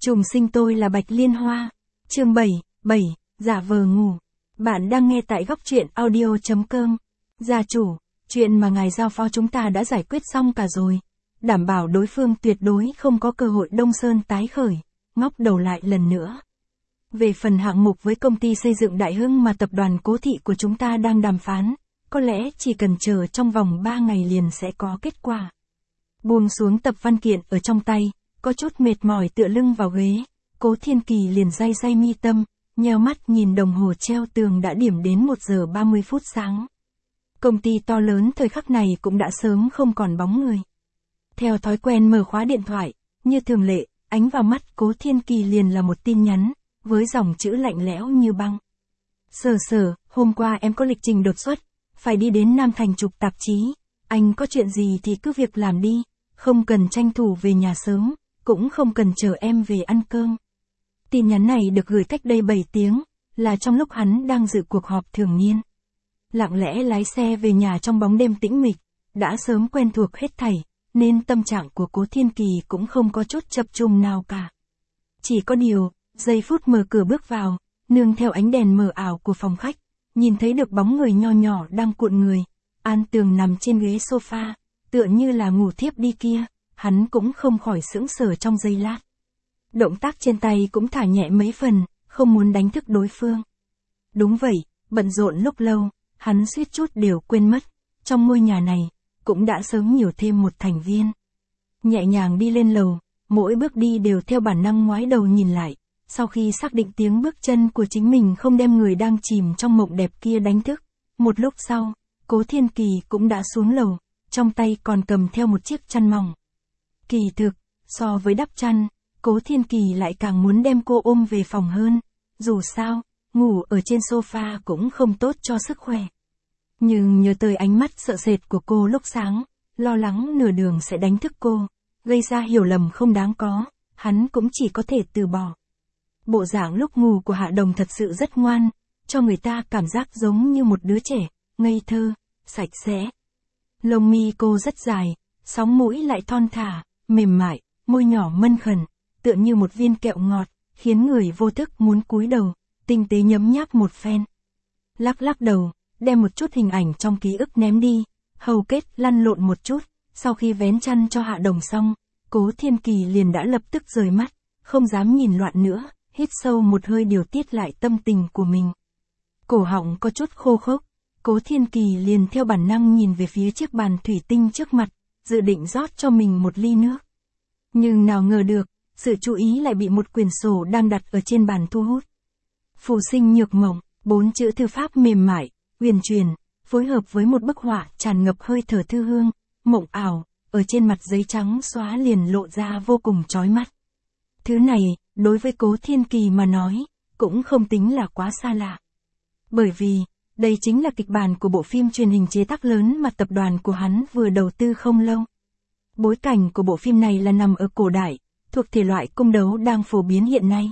Trùng sinh tôi là Bạch Liên Hoa. Chương 7, giả vờ ngủ. Bạn đang nghe tại góc truyện audio.com. Gia chủ, chuyện mà ngài giao phó chúng ta đã giải quyết xong cả rồi. Đảm bảo đối phương tuyệt đối không có cơ hội Đông Sơn tái khởi, ngóc đầu lại lần nữa. Về phần hạng mục với công ty xây dựng Đại Hưng mà tập đoàn Cố Thị của chúng ta đang đàm phán, có lẽ chỉ cần chờ trong vòng 3 ngày liền sẽ có kết quả. Buông xuống tập văn kiện ở trong tay, có chút mệt mỏi tựa lưng vào ghế, Cố Thiên Kỳ liền day day mi tâm, nheo mắt nhìn đồng hồ treo tường đã điểm đến 1 giờ 30 phút sáng. Công ty to lớn thời khắc này cũng đã sớm không còn bóng người. Theo thói quen mở khóa điện thoại, như thường lệ, ánh vào mắt Cố Thiên Kỳ liền là một tin nhắn, với dòng chữ lạnh lẽo như băng. Sở, hôm qua em có lịch trình đột xuất, phải đi đến Nam Thành chụp tạp chí, anh có chuyện gì thì cứ việc làm đi, không cần tranh thủ về nhà sớm, cũng không cần chờ em về ăn cơm. Tin nhắn này được gửi cách đây 7 tiếng, là trong lúc hắn đang dự cuộc họp thường niên. Lặng lẽ lái xe về nhà trong bóng đêm tĩnh mịch, đã sớm quen thuộc hết thảy, nên tâm trạng của Cố Thiên Kỳ cũng không có chút chập chùng nào cả. Chỉ có điều, giây phút mở cửa bước vào, nương theo ánh đèn mờ ảo của phòng khách, nhìn thấy được bóng người nho nhỏ đang cuộn người, an tường nằm trên ghế sofa, tựa như là ngủ thiếp đi kia, hắn cũng không khỏi sững sờ trong giây lát. Động tác trên tay cũng thả nhẹ mấy phần, không muốn đánh thức đối phương. Đúng vậy, bận rộn lúc lâu, hắn suýt chút đều quên mất, trong ngôi nhà này, cũng đã sớm nhiều thêm một thành viên. Nhẹ nhàng đi lên lầu, mỗi bước đi đều theo bản năng ngoái đầu nhìn lại, sau khi xác định tiếng bước chân của chính mình không đem người đang chìm trong mộng đẹp kia đánh thức. Một lúc sau, Cố Thiên Kỳ cũng đã xuống lầu, trong tay còn cầm theo một chiếc chăn mỏng. Kỳ thực, so với đắp chăn, Cố Thiên Kỳ lại càng muốn đem cô ôm về phòng hơn, dù sao, ngủ ở trên sofa cũng không tốt cho sức khỏe. Nhưng nhớ tới ánh mắt sợ sệt của cô lúc sáng, lo lắng nửa đường sẽ đánh thức cô, gây ra hiểu lầm không đáng có, hắn cũng chỉ có thể từ bỏ. Bộ dạng lúc ngủ của Hạ Đồng thật sự rất ngoan, cho người ta cảm giác giống như một đứa trẻ, ngây thơ, sạch sẽ. Lông mi cô rất dài, sóng mũi lại thon thả, mềm mại, môi nhỏ mân khẩn, tựa như một viên kẹo ngọt, khiến người vô thức muốn cúi đầu, tinh tế nhấm nháp một phen. Lắc đầu, đem một chút hình ảnh trong ký ức ném đi, hầu kết lăn lộn một chút, sau khi vén chăn cho Hạ Đồng xong, Cố Thiên Kỳ liền đã lập tức rời mắt, không dám nhìn loạn nữa, hít sâu một hơi điều tiết lại tâm tình của mình. Cổ họng có chút khô khốc, Cố Thiên Kỳ liền theo bản năng nhìn về phía chiếc bàn thủy tinh trước mặt, dự định rót cho mình một ly nước. Nhưng nào ngờ được, sự chú ý lại bị một quyển sổ đang đặt ở trên bàn thu hút. Phù sinh nhược mộng, 4 chữ thư pháp mềm mại, huyền truyền, phối hợp với một bức họa tràn ngập hơi thở thư hương, mộng ảo, ở trên mặt giấy trắng xóa liền lộ ra vô cùng chói mắt. Thứ này, đối với Cố Thiên Kỳ mà nói, cũng không tính là quá xa lạ. Bởi vì, đây chính là kịch bản của bộ phim truyền hình chế tác lớn mà tập đoàn của hắn vừa đầu tư không lâu. Bối cảnh của bộ phim này là nằm ở cổ đại, thuộc thể loại cung đấu đang phổ biến hiện nay.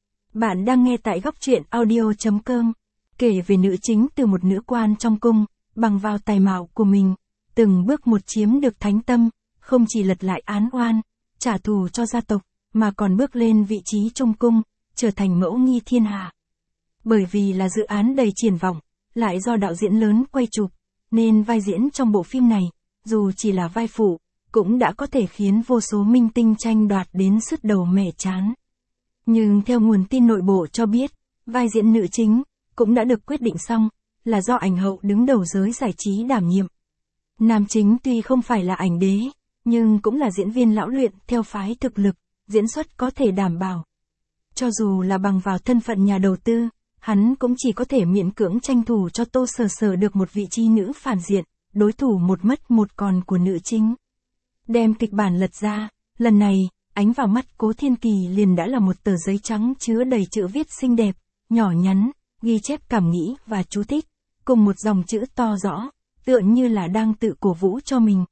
Bạn đang nghe tại góc truyện audio.com, kể về nữ chính từ một nữ quan trong cung, bằng vào tài mạo của mình, từng bước một chiếm được thánh tâm, không chỉ lật lại án oan, trả thù cho gia tộc, mà còn bước lên vị trí trong cung, trở thành mẫu nghi thiên hạ. Bởi vì là dự án đầy triển vọng, lại do đạo diễn lớn quay chụp, nên vai diễn trong bộ phim này, dù chỉ là vai phụ, cũng đã có thể khiến vô số minh tinh tranh đoạt đến sứt đầu mẻ trán. Nhưng theo nguồn tin nội bộ cho biết, vai diễn nữ chính, cũng đã được quyết định xong, là do ảnh hậu đứng đầu giới giải trí đảm nhiệm. Nam chính tuy không phải là ảnh đế, nhưng cũng là diễn viên lão luyện theo phái thực lực, diễn xuất có thể đảm bảo. Cho dù là bằng vào thân phận nhà đầu tư, hắn cũng chỉ có thể miễn cưỡng tranh thủ cho Tô Sở được một vị trí nữ phản diện, đối thủ một mất một còn của nữ chính. Đem kịch bản lật ra, lần này, ánh vào mắt Cố Thiên Kỳ liền đã là một tờ giấy trắng chứa đầy chữ viết xinh đẹp, nhỏ nhắn, ghi chép cảm nghĩ và chú thích, cùng một dòng chữ to rõ, tựa như là đang tự cổ vũ cho mình.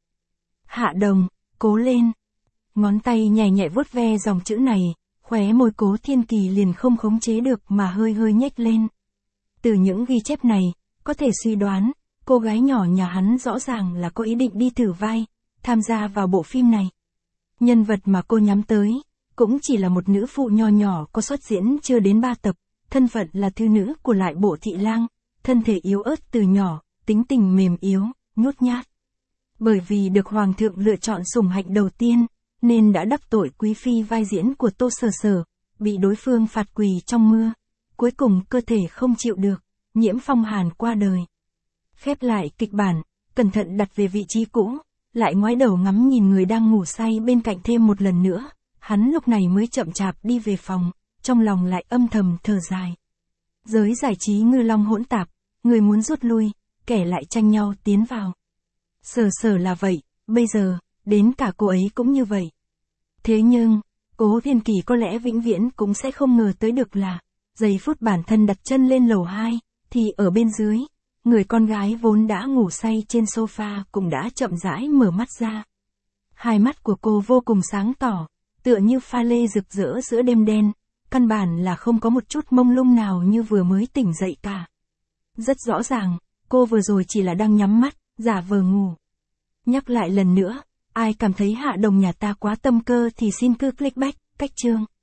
Hạ Đồng, cố lên. Ngón tay nhẹ nhẹ vuốt ve dòng chữ này, khóe môi Cố Thiên Kỳ liền không khống chế được mà hơi hơi nhếch lên. Từ những ghi chép này, có thể suy đoán, cô gái nhỏ nhà hắn rõ ràng là có ý định đi thử vai, tham gia vào bộ phim này. Nhân vật mà cô nhắm tới, cũng chỉ là một nữ phụ nho nhỏ có xuất diễn chưa đến 3 tập, thân phận là thư nữ của lại bộ thị lang, thân thể yếu ớt từ nhỏ, tính tình mềm yếu, nhút nhát. Bởi vì được hoàng thượng lựa chọn sủng hạnh đầu tiên, nên đã đắc tội quý phi vai diễn của Tô Sở Sở, bị đối phương phạt quỳ trong mưa. Cuối cùng cơ thể không chịu được, nhiễm phong hàn qua đời. Khép lại kịch bản, cẩn thận đặt về vị trí cũ, lại ngoái đầu ngắm nhìn người đang ngủ say bên cạnh thêm một lần nữa, hắn lúc này mới chậm chạp đi về phòng, trong lòng lại âm thầm thở dài. Giới giải trí ngư long hỗn tạp, người muốn rút lui, kẻ lại tranh nhau tiến vào. Sở Sở là vậy, bây giờ, đến cả cô ấy cũng như vậy. Thế nhưng, Cố Thiên Kỳ có lẽ vĩnh viễn cũng sẽ không ngờ tới được là, giây phút bản thân đặt chân lên lầu 2, thì ở bên dưới, người con gái vốn đã ngủ say trên sofa cũng đã chậm rãi mở mắt ra. Hai mắt của cô vô cùng sáng tỏ, tựa như pha lê rực rỡ giữa đêm đen, căn bản là không có một chút mông lung nào như vừa mới tỉnh dậy cả. Rất rõ ràng, cô vừa rồi chỉ là đang nhắm mắt, giả vờ ngủ. Nhắc lại lần nữa, ai cảm thấy Hạ Đồng nhà ta quá tâm cơ thì xin cứ click back, cách chương.